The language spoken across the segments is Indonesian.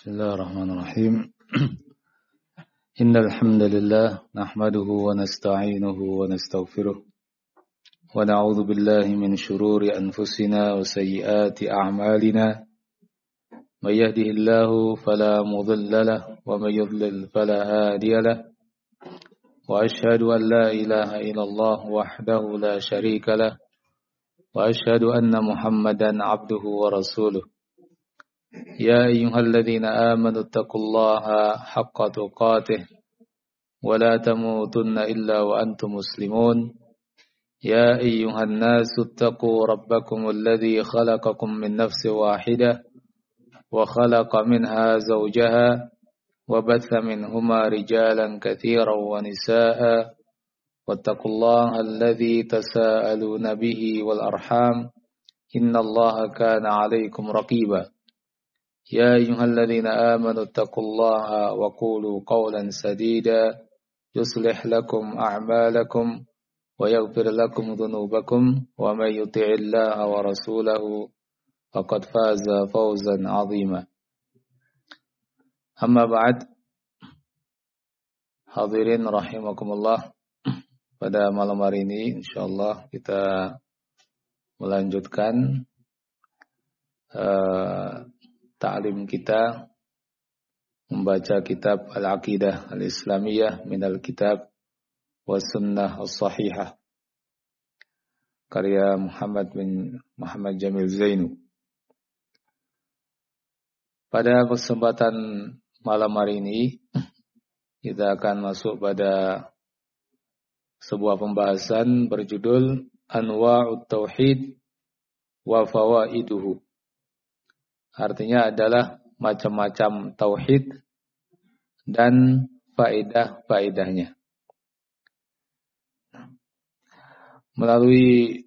Bismillahirrahmanirrahim. Innal hamdalillah nahmaduhu wa nasta'inuhu wa nastaghfiruh wa na'udzu billahi min shururi anfusina wa sayyiati a'malina. May yahdihillahu fala mudilla lahu wa may yudlil fala hadiya lahu. Wa ashhadu an la ilaha illallah wahdahu la syarika lahu wa ashhadu anna Muhammadan 'abduhu wa rasuluh. يا أيها الذين آمنوا اتقوا الله حق تقاته ولا تموتن إلا وأنتم مسلمون يا أيها الناس اتقوا ربكم الذي خلقكم من نفس واحدة وخلق منها زوجها وبث منهما رجالا كثيرا ونساء واتقوا الله الذي تساءلون به والأرحام إن الله كان عليكم رقيبا يا أيها الذين آمنوا اتقوا الله وقولوا قولا سديدا يصلح لكم أعمالكم ويغفر لكم ذنوبكم ومن يطع الله ورسوله فقد فاز فوزا عظيما أما بعد hadirin rahimakumullah. Pada malam hari ini insyaallah kita melanjutkan ta'lim kita membaca kitab Al-Aqidah Al-Islamiyah minal kitab wa sunnah as-sahihah karya Muhammad Jamil Zainu. Pada kesempatan malam hari ini kita akan masuk pada sebuah pembahasan berjudul Anwa'ut Tauhid wa Fawaiduhu. Artinya adalah macam-macam tauhid dan faedah-faedahnya. Melalui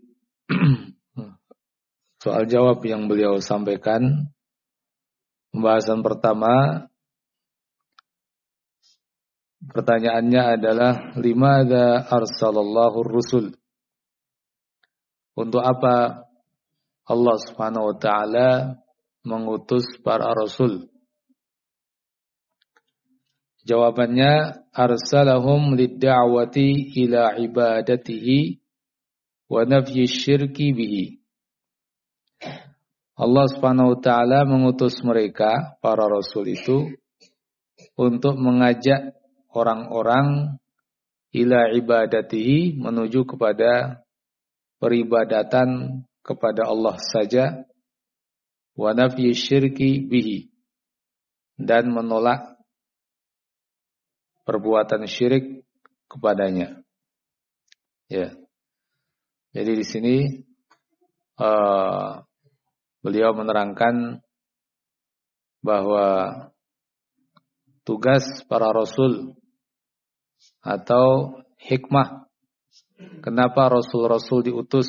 soal jawab yang beliau sampaikan, pembahasan pertama, pertanyaannya adalah limadza arsalallahu ar-rusul? Untuk apa Allah Subhanahu wa taala mengutus para rasul? Jawabannya, arsalahum lid-da'wati ila ibadatihi wa nafyi syirki bihi. Allah Subhanahu wa taala mengutus mereka, para rasul itu, untuk mengajak orang-orang ila ibadatihi, menuju kepada peribadatan kepada Allah saja, wa nafyi syirki bihi, dan menolak perbuatan syirik kepadanya. Ya. Jadi di sini beliau menerangkan bahwa tugas para rasul atau hikmah kenapa rasul-rasul diutus,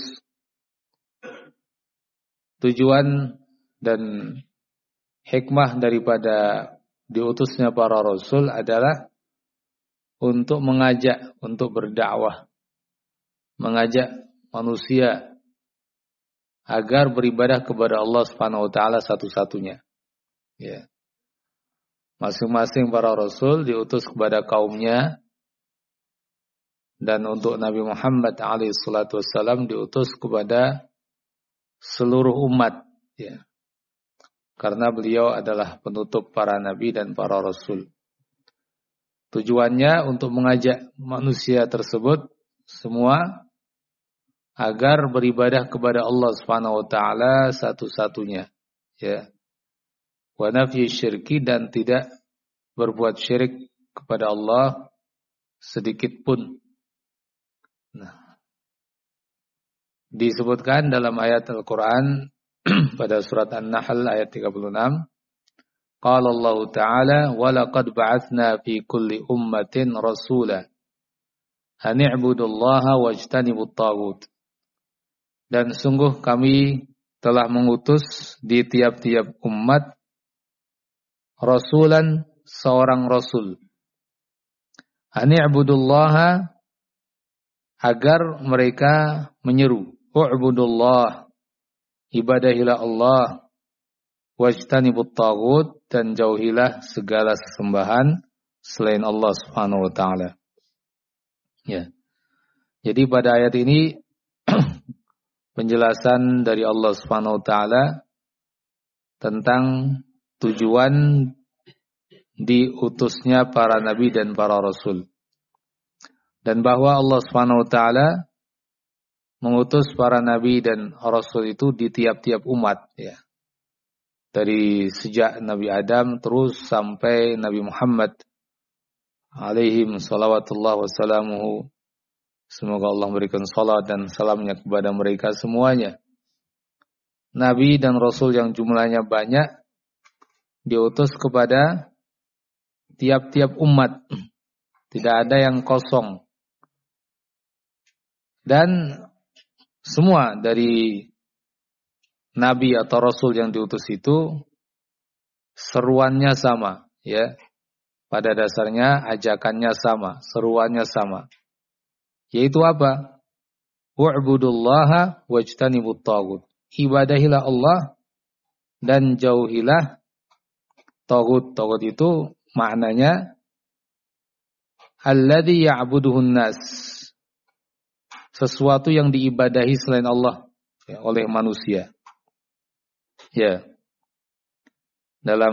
tujuan dan hikmah daripada diutusnya para rasul adalah untuk mengajak, untuk berdakwah, mengajak manusia agar beribadah kepada Allah Subhanahu wa taala satu-satunya. Ya. Masing-masing para rasul diutus kepada kaumnya, dan untuk Nabi Muhammad alaihi salatu wassalam diutus kepada seluruh umat, ya. Karena beliau adalah penutup para nabi dan para rasul. Tujuannya untuk mengajak manusia tersebut semua agar beribadah kepada Allah Subhanahu wa taala satu-satunya, ya. Wa nafyi syirki, dan tidak berbuat syirik kepada Allah sedikit pun. Nah, disebutkan dalam ayat Al-Qur'an pada surat An-Nahl ayat 36, qala Allah Ta'ala wa laqad ba'atsna fi kulli ummatin rasula an i'budullaha wajtanibut taghut. Dan sungguh kami telah mengutus di tiap-tiap umat rasulan, seorang rasul, an i'budullaha, agar mereka menyeru, u'budullah, ibadahilah Allah, wajtanibut taghut, dan jauhilah segala sesembahan selain Allah Subhanahu wa taala. Ya. Jadi pada ayat ini penjelasan dari Allah Subhanahu wa taala tentang tujuan diutusnya para nabi dan para rasul. Dan bahwa Allah Subhanahu wa taala mengutus para nabi dan rasul itu di tiap-tiap umat, ya. Dari sejak Nabi Adam terus sampai Nabi Muhammad alaihim salawatullah wassalamuhu. Semoga Allah memberikan salat dan salamnya kepada mereka semuanya. Nabi dan Rasul yang jumlahnya banyak diutus kepada tiap-tiap umat. Tidak ada yang kosong. Dan semua dari Nabi atau Rasul yang diutus itu seruannya sama, ya. Pada dasarnya ajakannya sama, seruannya sama. Yaitu apa? Wa'budullaha wajtanibut taghut. Ibadahilah Allah dan jauhilah taghut. Taghut itu maknanya alladzi ya'buduhun nas. Sesuatu yang diibadahi selain Allah, ya, oleh manusia. Ya. Dalam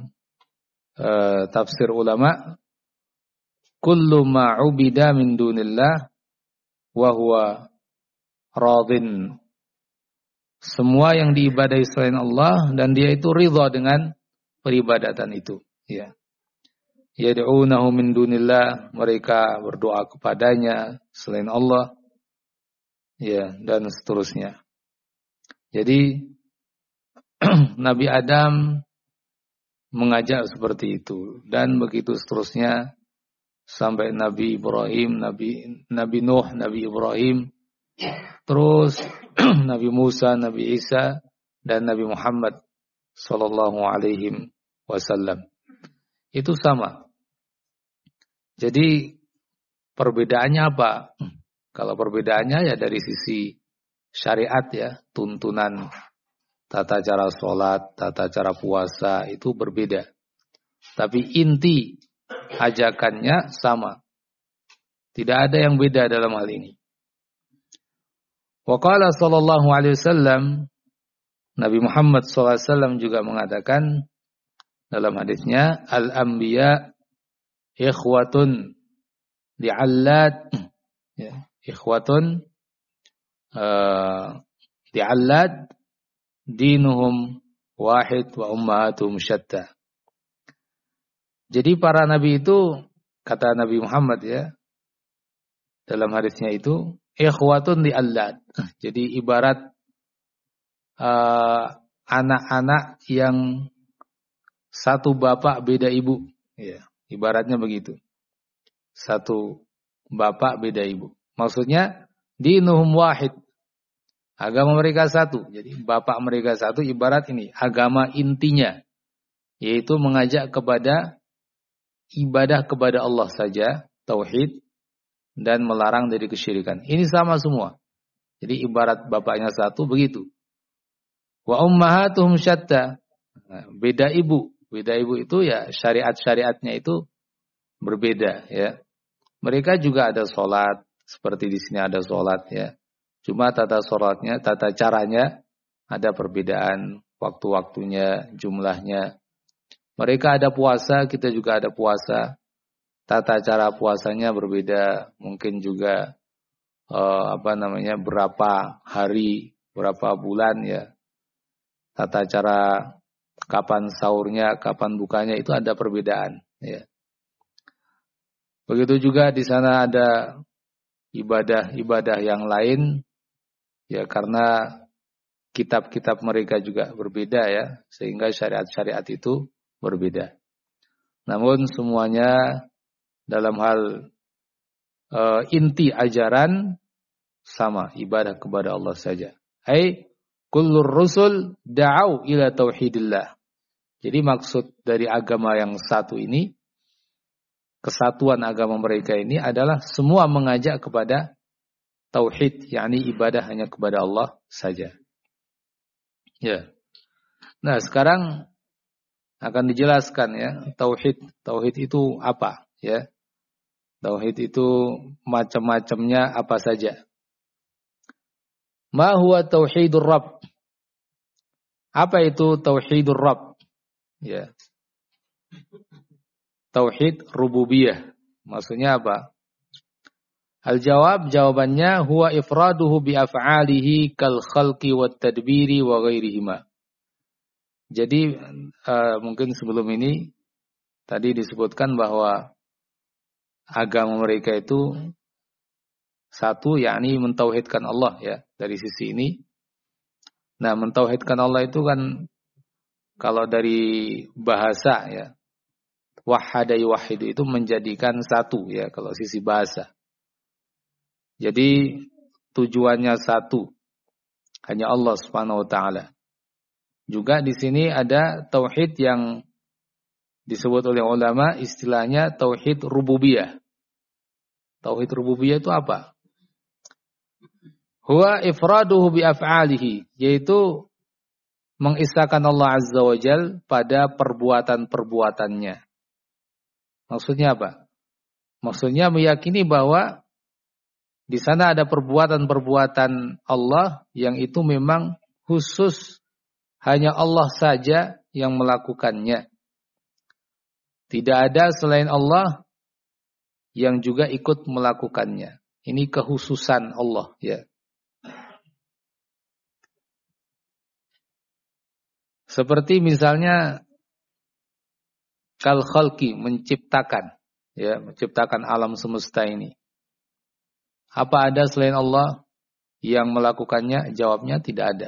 tafsir ulama, kullu ma 'ubida min dunillah wa huwa radin. Semua yang diibadahi selain Allah dan dia itu ridha dengan peribadatan itu, ya. Yad'unahu min dunillah, mereka berdoa kepadanya selain Allah, ya, dan seterusnya. Jadi Nabi Adam mengajak seperti itu dan begitu seterusnya sampai Nabi Ibrahim, Nabi Nuh, Nabi Ibrahim, terus Nabi Musa, Nabi Isa, dan Nabi Muhammad sallallahu alaihi wasallam. Itu sama. Jadi perbedaannya apa? Kalau perbedaannya ya dari sisi syariat, ya, tuntunan tata cara sholat, tata cara puasa itu berbeda. Tapi inti ajakannya sama. Tidak ada yang beda dalam hal ini. Wa qala sallallahu alaihi wasallam, Nabi Muhammad sallallahu alaihi wasallam juga mengatakan dalam hadisnya, al-anbiya ikhwatun li'allat, ya, ikhwatun li'allat dinuhum wahid wa ummahatuhum syatta. Jadi para nabi itu, kata Nabi Muhammad, ya, dalam hadisnya itu, ikhwatun li'allat. Jadi ibarat anak-anak yang satu bapak beda ibu, ya, ibaratnya begitu. Satu bapak beda ibu. Maksudnya dinuhum wahid. Agama mereka satu. Jadi bapak mereka satu, ibarat ini agama intinya, yaitu mengajak kepada ibadah kepada Allah saja, tauhid, dan melarang dari kesyirikan. Ini sama semua. Jadi ibarat bapaknya satu, begitu. Wa ummahatuhum syatta. Nah, beda ibu. Beda ibu itu ya syariat-syariatnya itu berbeda, ya. Mereka juga ada sholat, seperti di sini ada sholat, ya. Cuma tata sholatnya, tata caranya ada perbedaan, waktu-waktunya, jumlahnya. Mereka ada puasa, kita juga ada puasa. Tata cara puasanya berbeda, mungkin juga berapa hari, berapa bulan, ya. Tata cara kapan sahurnya, kapan bukanya itu ada perbedaan, ya. Begitu juga di sana ada ibadah-ibadah yang lain, ya, karena kitab-kitab mereka juga berbeda, ya, sehingga syariat-syariat itu berbeda. Namun semuanya dalam hal inti ajaran sama, ibadah kepada Allah saja. Hai kullur rusul da'au ila tauhidillah. Jadi maksud dari agama yang satu ini, kesatuan agama mereka ini adalah semua mengajak kepada tauhid, yakni ibadah hanya kepada Allah saja. Ya. Nah, sekarang akan dijelaskan ya, tauhid. Tauhid itu apa, ya? Tauhid itu macam-macamnya apa saja. Ma huwa tauhidur Rabb? Apa itu tauhidur Rabb? Ya. Tauhid rububiyah. Maksudnya apa? Al-jawab, jawabannya huwa ifraduhu bi af'alihi kal khalqi wat tadbiri wa ghairihima. Jadi mungkin sebelum ini tadi disebutkan bahwa agama mereka itu satu, yakni mentauhidkan Allah ya, dari sisi ini. Nah, mentauhidkan Allah itu kan kalau dari bahasa ya, wahada yuwahhidu itu menjadikan satu ya kalau sisi bahasa. Jadi tujuannya satu, hanya Allah Subhanahu wa taala. Juga di sini ada tauhid yang disebut oleh ulama istilahnya tauhid rububiyah. Tauhid rububiyah itu apa? Huwa ifraduhu bi af'alihi, yaitu mengisahkan Allah Azza wa Jal pada perbuatan-perbuatannya. Maksudnya apa? Maksudnya meyakini bahwa di sana ada perbuatan-perbuatan Allah yang itu memang khusus hanya Allah saja yang melakukannya. Tidak ada selain Allah yang juga ikut melakukannya. Ini kekhususan Allah ya. Seperti misalnya kal khalqi, menciptakan ya, menciptakan alam semesta ini. Apa ada selain Allah yang melakukannya? Jawabnya tidak ada.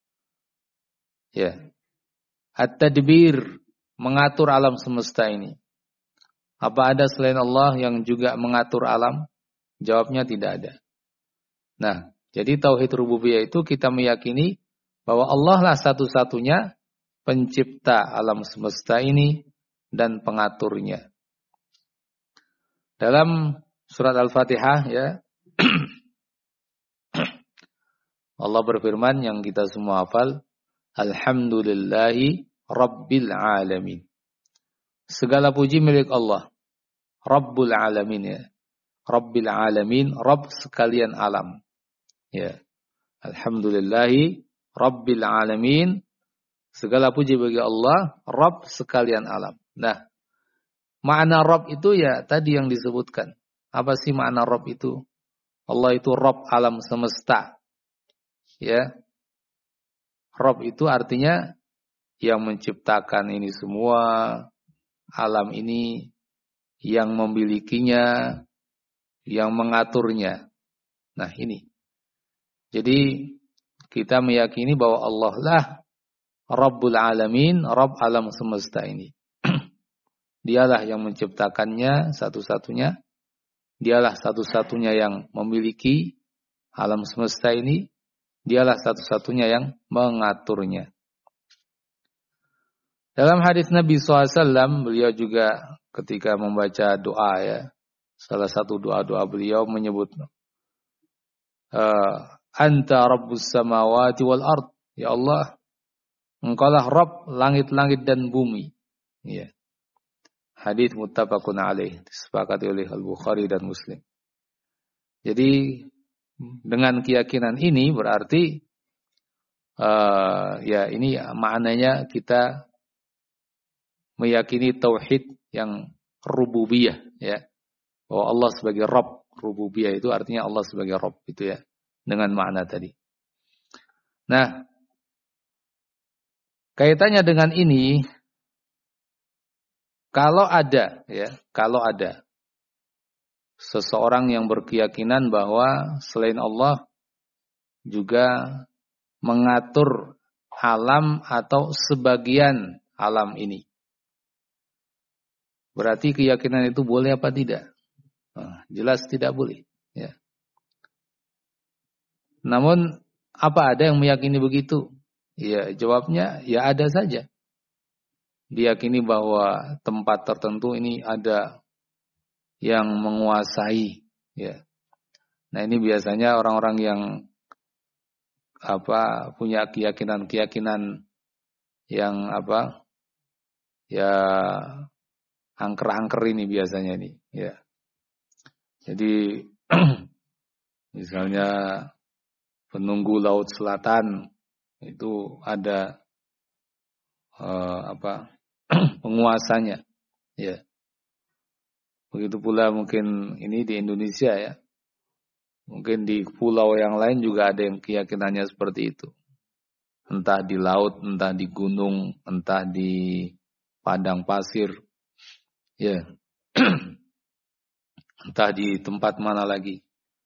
Ya. At-tadbir, mengatur alam semesta ini. Apa ada selain Allah yang juga mengatur alam? Jawabnya tidak ada. Nah, jadi tauhid rububiyah itu kita meyakini bahwa Allah lah satu-satunya pencipta alam semesta ini dan pengaturnya. Dalam surat Al-Fatihah ya, Allah berfirman yang kita semua hafal, Alhamdulillahi Rabbil Alamin. Segala puji milik Allah, Rabbul Alamin ya. Rabbil Alamin, Rabb sekalian alam. Ya. Alhamdulillahi Rabbil Alamin. Segala puji bagi Allah, Rabb sekalian alam. Nah, makna Rabb itu ya tadi yang disebutkan. Apa sih makna Rabb itu? Allah itu Rabb alam semesta. Ya. Rabb itu artinya yang menciptakan ini semua, alam ini, yang memilikinya, yang mengaturnya. Nah ini. Jadi kita meyakini bahwa Allah lah Rabbul Alamin, Rabb alam semesta ini. Dialah yang menciptakannya satu-satunya. Dialah satu-satunya yang memiliki alam semesta ini. Dialah satu-satunya yang mengaturnya. Dalam hadis Nabi SAW, beliau juga ketika membaca doa ya, salah satu doa-doa beliau menyebut Anta Rabbus Samawati wal Ard. Ya Allah, Engkaulah Rabb langit-langit dan bumi. Ya. Hadis muttafaqun alaih, disepakati oleh Al-Bukhari dan Muslim. Jadi dengan keyakinan ini berarti ya ini maknanya kita meyakini tauhid yang rububiyah ya. Bahwa Allah sebagai Rabb, rububiyah itu artinya Allah sebagai Rabb itu ya. Dengan makna tadi. Nah, kaitannya dengan ini kalau ada seseorang yang berkeyakinan bahwa selain Allah juga mengatur alam atau sebagian alam ini. Berarti keyakinan itu boleh apa tidak? Nah, jelas tidak boleh. Ya. Namun apa ada yang meyakini begitu? Ya, jawabnya ya ada saja. Diyakini bahwa tempat tertentu ini ada yang menguasai ya. Nah, ini biasanya orang-orang yang punya keyakinan-keyakinan yang apa? Ya angker-angker ini biasanya nih, ya. Jadi misalnya penunggu Laut Selatan itu ada apa? Penguasanya, ya. Begitu pula mungkin ini di Indonesia ya. Mungkin di pulau yang lain juga ada yang keyakinannya seperti itu. Entah di laut, entah di gunung, entah di padang pasir. Ya. Entah di tempat mana lagi.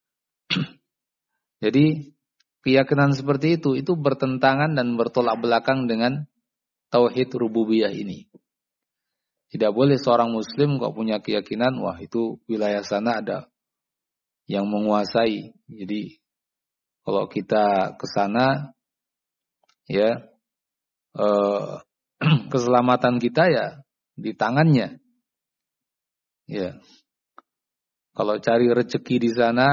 Jadi keyakinan seperti itu bertentangan dan bertolak belakang dengan tauhid rububiyah ini. Tidak boleh seorang muslim kok punya keyakinan, wah itu wilayah sana ada yang menguasai. Jadi kalau kita ke sana, ya keselamatan kita ya di tangannya. Ya, kalau cari rezeki di sana,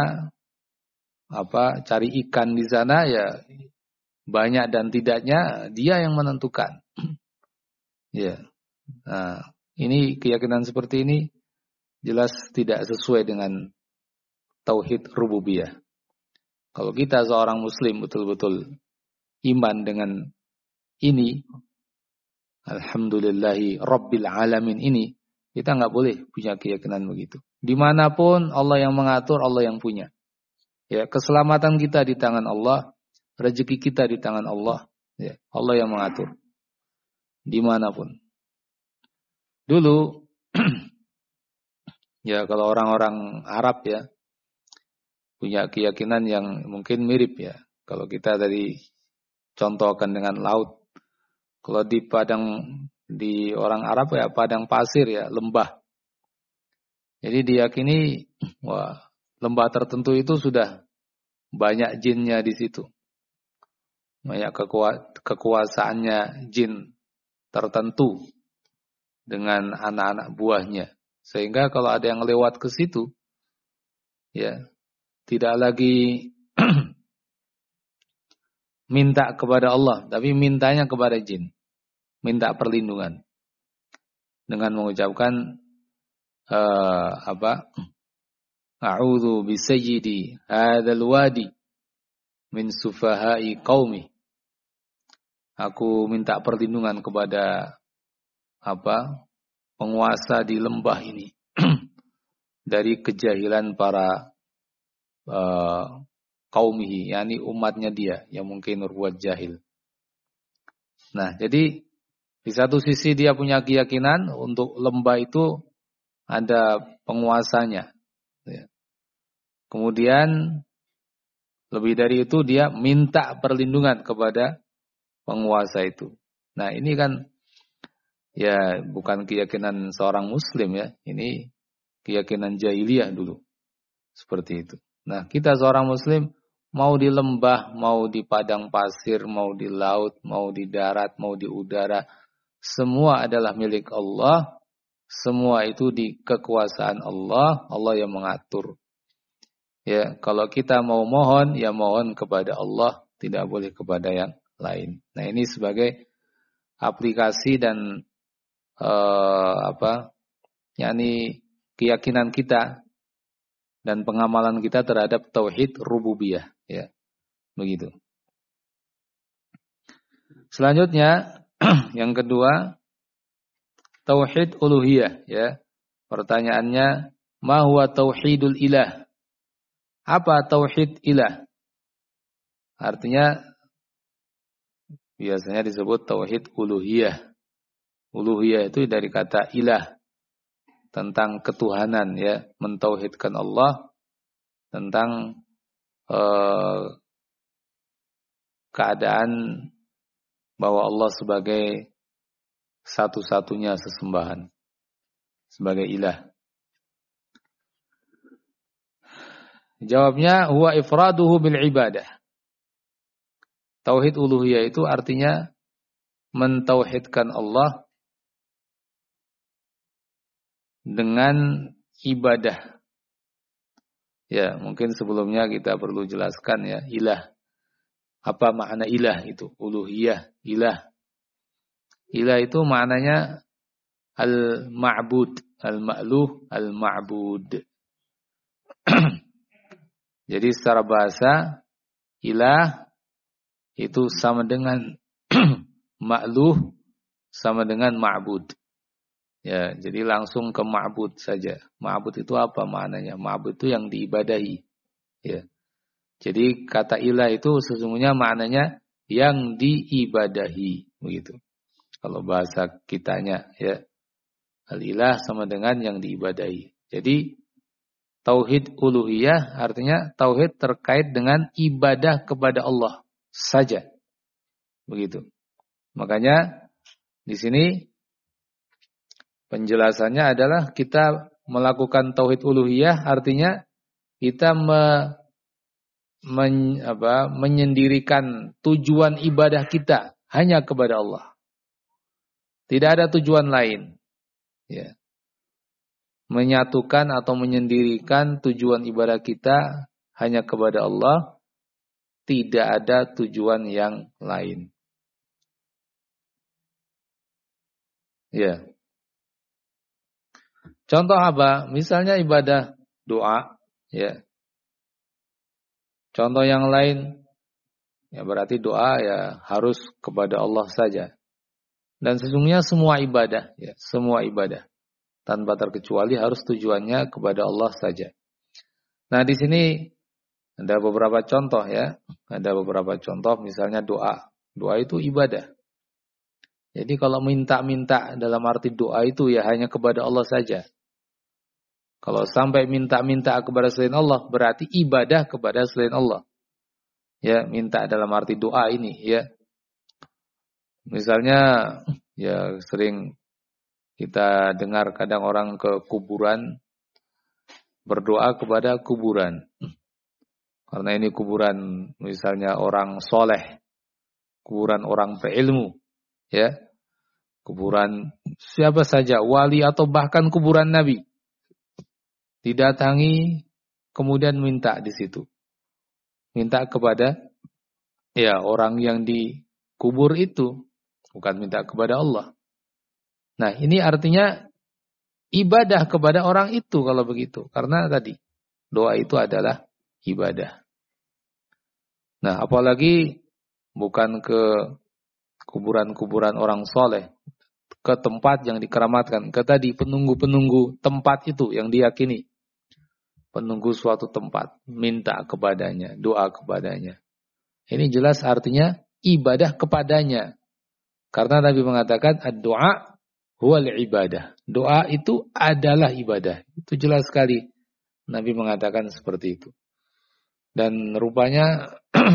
cari ikan di sana ya banyak dan tidaknya dia yang menentukan. Ya, nah ini keyakinan seperti ini jelas tidak sesuai dengan tauhid rububiyah. Kalau kita seorang muslim betul-betul iman dengan ini, alhamdulillahi rabbil alamin ini, kita nggak boleh punya keyakinan begitu. Dimanapun Allah yang mengatur, Allah yang punya. Ya, keselamatan kita di tangan Allah, rezeki kita di tangan Allah. Ya, Allah yang mengatur. Dimanapun. Dulu, ya kalau orang-orang Arab ya, punya keyakinan yang mungkin mirip ya. Kalau kita tadi contohkan dengan laut. Kalau di orang Arab ya padang pasir ya, lembah. Jadi diyakini wah, lembah tertentu itu sudah banyak jinnya di situ. Banyak kekuasaannya jin tertentu dengan anak-anak buahnya. Sehingga kalau ada yang lewat ke situ, ya tidak lagi minta kepada Allah, tapi mintanya kepada jin. Minta perlindungan. Dengan mengucapkan A'udzu bisayyidi hadzal wadi min sufahai qaumi. Aku minta perlindungan kepada penguasa di lembah ini dari kejahilan para qaumihi, yakni umatnya dia yang mungkin berbuat jahil. Nah, jadi di satu sisi dia punya keyakinan untuk lembah itu ada penguasanya. Kemudian lebih dari itu dia minta perlindungan kepada penguasa itu. Nah ini kan ya bukan keyakinan seorang muslim ya. Ini keyakinan jahiliyah dulu. Seperti itu. Nah kita seorang muslim mau di lembah, mau di padang pasir, mau di laut, mau di darat, mau di udara. Semua adalah milik Allah. Semua itu di kekuasaan Allah. Allah yang mengatur. Ya, kalau kita mau mohon, ya mohon kepada Allah, tidak boleh kepada yang lain. Nah, ini sebagai aplikasi dan yakni keyakinan kita dan pengamalan kita terhadap tauhid rububiyah, ya. Begitu. Selanjutnya, yang kedua, tauhid uluhiyah, ya. Pertanyaannya, ma huwa tauhidul ilah? Apa tauhid ilah? Artinya biasanya disebut tauhid uluhiyah. Uluhiyah itu dari kata ilah, tentang ketuhanan ya, mentauhidkan Allah, tentang keadaan bahwa Allah sebagai satu-satunya sesembahan, sebagai ilah. Jawabnya huwa ifraduhu bil ibadah. Tauhid uluhiyah itu artinya mentauhidkan Allah dengan ibadah. Ya, mungkin sebelumnya kita perlu jelaskan ya, ilah. Apa makna ilah itu? Uluhiyah, ilah. Ilah itu maknanya al-ma'bud, al-ma'luh, al-ma'bud. Jadi secara bahasa ilah itu sama dengan ma'luh, sama dengan ma'bud. Ya, jadi langsung ke ma'bud saja. Ma'bud itu apa maknanya? Ma'bud itu yang diibadahi. Ya. Jadi kata ilah itu sesungguhnya maknanya yang diibadahi, begitu. Kalau bahasa kitanya, ya. Al-ilah sama dengan yang diibadahi. Jadi tauhid uluhiyah artinya tauhid terkait dengan ibadah kepada Allah saja. Begitu. Makanya di sini penjelasannya adalah kita melakukan tauhid uluhiyah artinya kita menyendirikan tujuan ibadah kita hanya kepada Allah. Tidak ada tujuan lain. Ya. Menyatukan atau menyendirikan tujuan ibadah kita hanya kepada Allah. Tidak ada tujuan yang lain. Ya. Contoh apa? Misalnya ibadah doa. Ya. Contoh yang lain. Ya berarti doa ya harus kepada Allah saja. Dan sesungguhnya semua ibadah. Ya, semua ibadah. Tanpa terkecuali harus tujuannya kepada Allah saja. Nah di sini ada beberapa contoh ya. Ada beberapa contoh misalnya doa. Doa itu ibadah. Jadi kalau minta-minta dalam arti doa itu ya hanya kepada Allah saja. Kalau sampai minta-minta kepada selain Allah berarti ibadah kepada selain Allah. Ya minta dalam arti doa ini ya. Misalnya ya sering kita dengar kadang orang ke kuburan berdoa kepada kuburan. Karena ini kuburan misalnya orang soleh, kuburan orang berilmu, ya, kuburan siapa saja, wali atau bahkan kuburan Nabi, didatangi kemudian minta di situ, minta kepada ya orang yang dikubur itu, bukan minta kepada Allah. Nah ini artinya ibadah kepada orang itu kalau begitu. Karena tadi doa itu adalah ibadah. Nah apalagi bukan ke kuburan-kuburan orang soleh. Ke tempat yang dikeramatkan. Ke tadi penunggu-penunggu tempat itu yang diyakini. Penunggu suatu tempat. Minta kepadanya. Doa kepadanya. Ini jelas artinya ibadah kepadanya. Karena Nabi mengatakan ad-doa huwal ibadah. Doa itu adalah ibadah. Itu jelas sekali. Nabi mengatakan seperti itu. Dan rupanya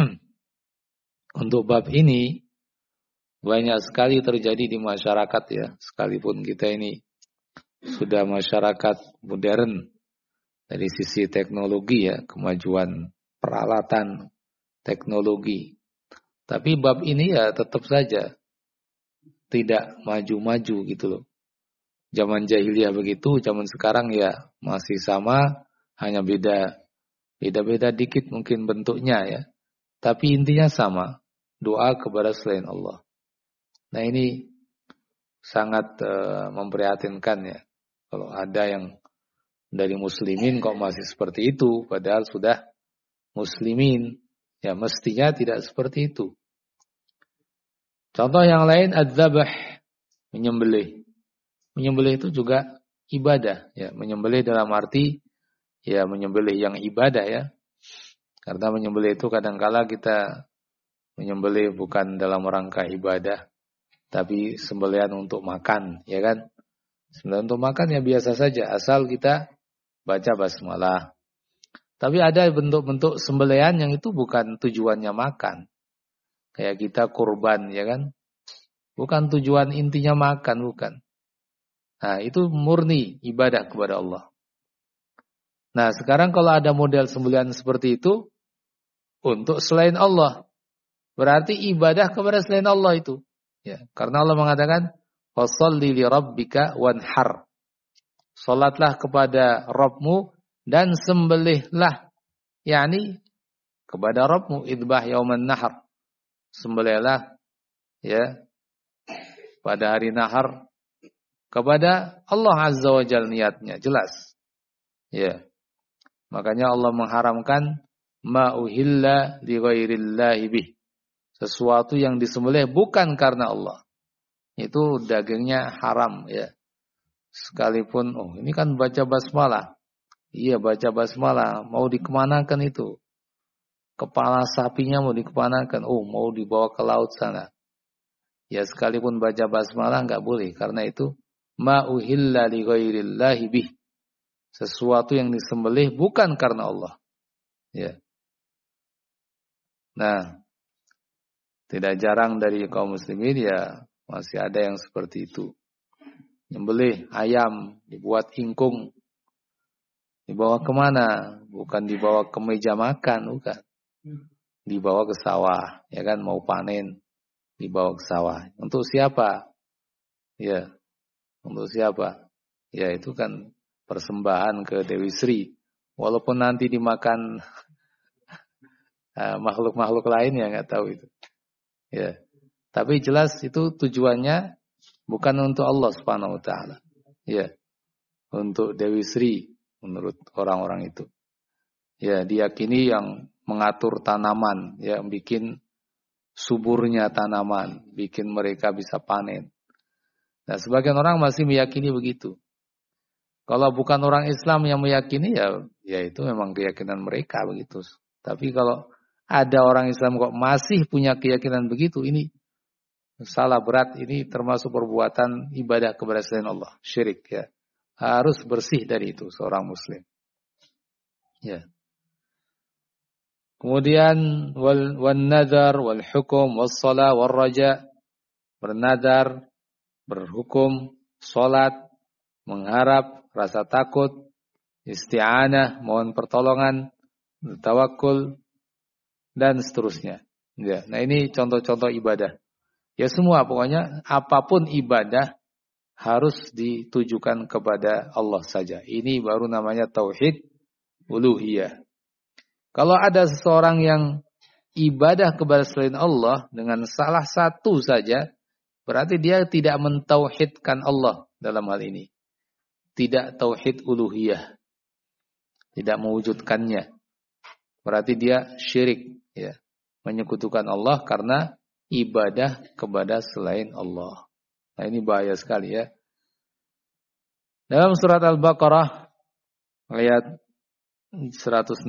untuk bab ini banyak sekali terjadi di masyarakat ya. Sekalipun kita ini sudah masyarakat modern dari sisi teknologi ya. Kemajuan peralatan teknologi. Tapi bab ini ya tetap saja tidak maju-maju gitu loh. Zaman jahiliyah begitu, zaman sekarang ya masih sama, hanya beda dikit mungkin bentuknya ya. Tapi intinya sama, doa kepada selain Allah. Nah ini sangat memprihatinkan ya. Kalau ada yang dari muslimin kok masih seperti itu, padahal sudah muslimin, ya mestinya tidak seperti itu. Contoh yang lain adzabah, menyembelih. Menyembelih itu juga ibadah ya, menyembelih dalam arti ya menyembelih yang ibadah ya. Karena menyembelih itu kadangkala kita menyembelih bukan dalam rangka ibadah, tapi sembelihan untuk makan, ya kan? Sembelihan untuk makan ya biasa saja, asal kita baca basmalah. Tapi ada bentuk-bentuk sembelihan yang itu bukan tujuannya makan. Kayak kita kurban, ya kan? Bukan tujuan intinya makan, bukan. Nah, itu murni ibadah kepada Allah. Nah, sekarang kalau ada model sembelihan seperti itu, untuk selain Allah, berarti ibadah kepada selain Allah itu. Ya, karena Allah mengatakan, "Fasholli li rabbika wanhar." Salatlah kepada Rabbmu dan sembelihlah, yakni kepada Rabbmu idbah yauman nahar. Sembelihlah ya pada hari nahar kepada Allah Azza wa Jalla niatnya jelas. Ya. Makanya Allah mengharamkan ma uhilla li ghairillahi bih. Sesuatu yang disembelih bukan karena Allah. Itu dagingnya haram ya. Sekalipun ini kan baca basmalah. Iya baca basmalah, mau dikemanakan itu? Kepala sapinya mau dikemanakan? Mau dibawa ke laut sana. Ya sekalipun baca basmalah enggak boleh karena itu ma uhilla li ghairillahi bih. Sesuatu yang disembelih bukan karena Allah. Ya. Nah, tidak jarang dari kaum muslimin ya masih ada yang seperti itu. Nyembelih ayam dibuat ingkung. Dibawa kemana? Bukan dibawa ke meja makan, bukan. Dibawa ke sawah, ya kan mau panen. Dibawa ke sawah. Untuk siapa? Ya, untuk siapa? Ya itu kan persembahan ke Dewi Sri. Walaupun nanti dimakan makhluk-makhluk lain ya nggak tahu itu. Ya, tapi jelas itu tujuannya bukan untuk Allah Subhanahu Wa Taala. Ya, untuk Dewi Sri menurut orang-orang itu. Ya, diyakini yang mengatur tanaman, yang bikin suburnya tanaman, bikin mereka bisa panen. Nah, sebagian orang masih meyakini begitu. Kalau bukan orang Islam yang meyakini ya itu memang keyakinan mereka begitu. Tapi kalau ada orang Islam kok masih punya keyakinan begitu, ini salah berat, ini termasuk perbuatan ibadah kepada selain Allah, syirik ya. Harus bersih dari itu seorang muslim. Ya. Kemudian wal nadar wal hukum was shalah wal raja, bernadar, berhukum, salat, mengharap, rasa takut, isti'anah, mohon pertolongan, tawakkul dan seterusnya. Ya, nah ini contoh-contoh ibadah. Ya semua pokoknya apapun ibadah harus ditujukan kepada Allah saja. Ini baru namanya tauhid uluhiyah. Kalau ada seseorang yang ibadah kepada selain Allah dengan salah satu saja, berarti dia tidak mentauhidkan Allah dalam hal ini. Tidak tauhid uluhiyah. Tidak mewujudkannya. Berarti dia syirik. Ya. Menyekutukan Allah karena ibadah kepada selain Allah. Nah ini bahaya sekali ya. Dalam surat Al-Baqarah ayat 163,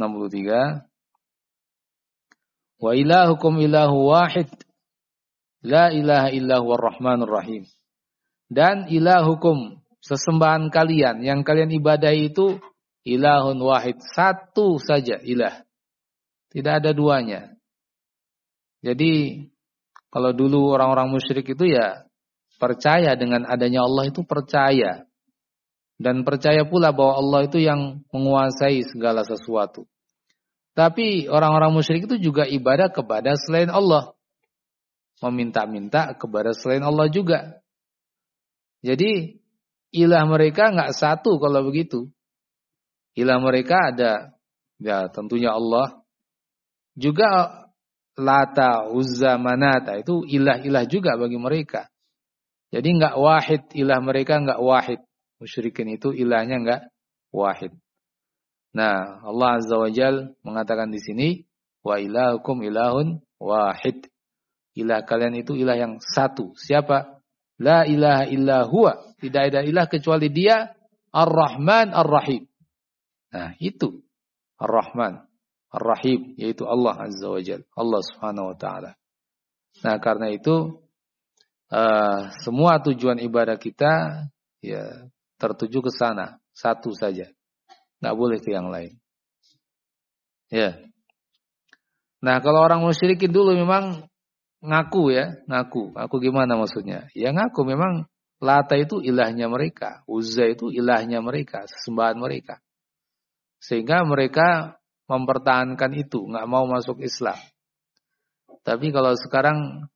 wa ilahukum ilahu wahid, la ilaha illahu ar-rahmanur rahim. Dan ilahukum, sesembahan kalian yang kalian ibadahi itu ilahun wahid, satu saja ilah. Tidak ada duanya. Jadi kalau dulu orang-orang musyrik itu ya percaya dengan adanya Allah itu percaya. Dan percaya pula bahwa Allah itu yang menguasai segala sesuatu. Tapi orang-orang musyrik itu juga ibadah kepada selain Allah. Meminta-minta kepada selain Allah juga. Jadi ilah mereka nggak satu kalau begitu. Ilah mereka ada, ya tentunya Allah. Juga Lata, Uzza, Manata itu ilah-ilah juga bagi mereka. Jadi nggak wahid, ilah mereka nggak wahid. Musyrikin itu ilahnya nggak wahid. Nah, Allah Azza wa Jalla mengatakan di sini, wa ilahukum ilahun wahid. Ilah kalian itu ilah yang satu. Siapa? La ilaha illa huwa. Tidak ada ilah kecuali Dia, Ar-Rahman Ar-Rahim. Nah, itu Ar-Rahman Ar-Rahim, yaitu Allah Azza wa Jalla, Allah Subhanahu wa taala. Nah, karena itu semua tujuan ibadah kita ya tertuju ke sana, satu saja. Enggak boleh ke yang lain. Ya. Nah, kalau orang musyrikin dulu memang ngaku ya, ngaku. Ngaku gimana maksudnya? Ya ngaku memang Lata itu ilahnya mereka, Uzza itu ilahnya mereka, sesembahan mereka. Sehingga mereka mempertahankan itu, enggak mau masuk Islam. Tapi kalau sekarang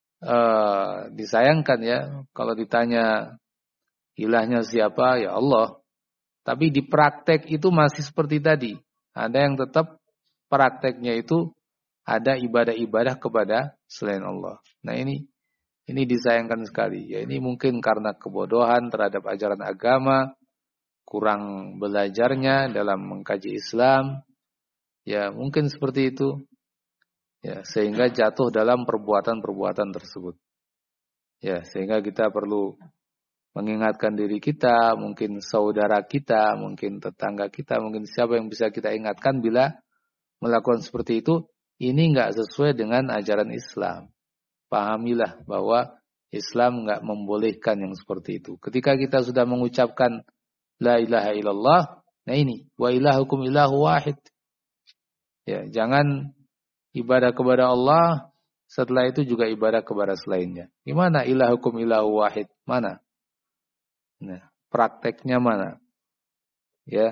disayangkan ya, kalau ditanya ilahnya siapa, ya Allah. Tapi di praktek itu masih seperti tadi. Ada yang tetap prakteknya itu ada ibadah-ibadah kepada selain Allah. Nah ini Ini disayangkan sekali. Ya, ini mungkin karena kebodohan terhadap ajaran agama, kurang belajarnya dalam mengkaji Islam. Ya, mungkin seperti itu. Ya, sehingga jatuh dalam perbuatan-perbuatan tersebut. Ya, sehingga kita perlu mengingatkan diri kita, mungkin saudara kita, mungkin tetangga kita, mungkin siapa yang bisa kita ingatkan bila melakukan seperti itu, ini enggak sesuai dengan ajaran Islam. Pahamilah bahwa Islam enggak membolehkan yang seperti itu. Ketika kita sudah mengucapkan la ilaha illallah, nah ini, wa ilahukum ilahu wahid. Ya, jangan ibadah kepada Allah, setelah itu juga ibadah kepada selainnya. Gimana ilahukum ilahu wahid? Mana? Nah, prakteknya mana? Ya.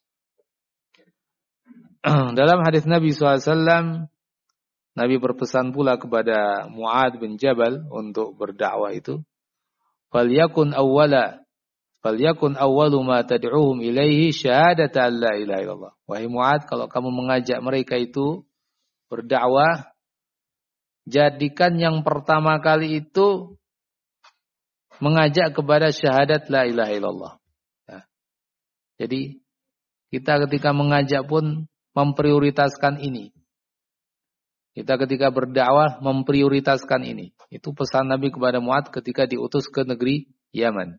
Dalam hadis Nabi SAW, Nabi berpesan pula kepada Mu'adz bin Jabal untuk berdakwah itu, "Falyakun awwalu ma tad'uhum ilaihi syahadatu an la ilaha illallah." Wahai Mu'adz, kalau kamu mengajak mereka itu berdakwah, jadikan yang pertama kali itu mengajak kepada syahadat la ilaha illallah. Nah, jadi kita ketika mengajak pun memprioritaskan ini. Kita ketika berdakwah memprioritaskan ini. Itu pesan Nabi kepada Mu'adz ketika diutus ke negeri Yaman.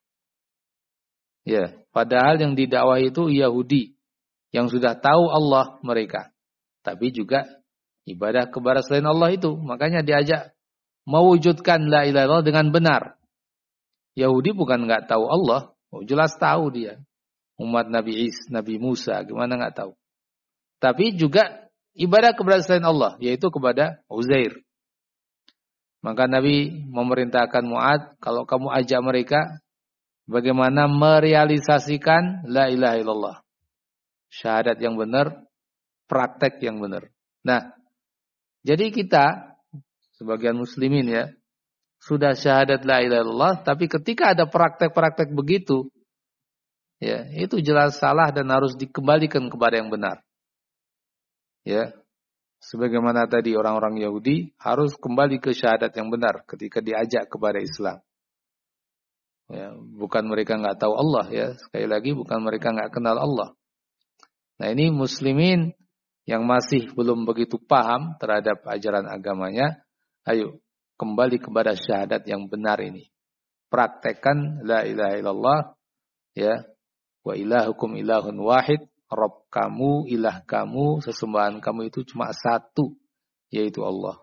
Ya, padahal yang didakwahi itu Yahudi yang sudah tahu Allah mereka, tapi juga ibadah kepada selain Allah itu. Makanya diajak mewujudkan la ilaha illallah dengan benar. Yahudi bukan enggak tahu Allah, jelas tahu dia. Umat Nabi Musa gimana enggak tahu. Tapi juga ibadah kepada selain Allah, yaitu kepada Uzair. Maka Nabi memerintahkan Mu'adz, kalau kamu ajak mereka, bagaimana merealisasikan la ilaha illallah. Syahadat yang benar, praktek yang benar. Nah, jadi kita, sebagian muslimin ya, sudah syahadat la ilaha illallah, tapi ketika ada praktek-praktek begitu, ya, itu jelas salah dan harus dikembalikan kepada yang benar. Ya, sebagaimana tadi orang-orang Yahudi harus kembali ke syahadat yang benar ketika diajak kepada Islam. Ya, bukan mereka enggak tahu Allah ya, sekali lagi bukan mereka enggak kenal Allah. Nah, ini muslimin yang masih belum begitu paham terhadap ajaran agamanya, ayo kembali kepada syahadat yang benar ini. Praktekkan la ilaha illallah ya, wa ilahukum ilahun wahid. Rabb kamu, ilah kamu, sesembahan kamu itu cuma satu, yaitu Allah.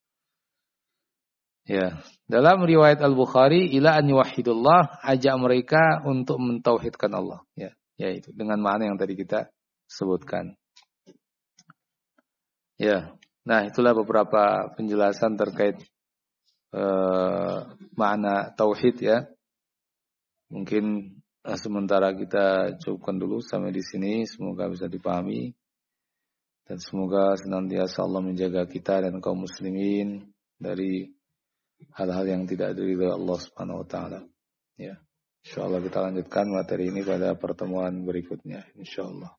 Ya, dalam riwayat Al-Bukhari, ila an yuwahhidullah, ajak mereka untuk mentauhidkan Allah. Ya, yaitu dengan makna yang tadi kita sebutkan. Ya, nah itulah beberapa penjelasan terkait makna tauhid ya. Mungkin sementara kita cukupkan dulu sampai di sini, semoga bisa dipahami dan semoga senantiasa Allah menjaga kita dan kaum muslimin dari hal-hal yang tidak diridhai Allah Subhanahu wa taala. Ya. Insyaallah kita lanjutkan materi ini pada pertemuan berikutnya insyaallah.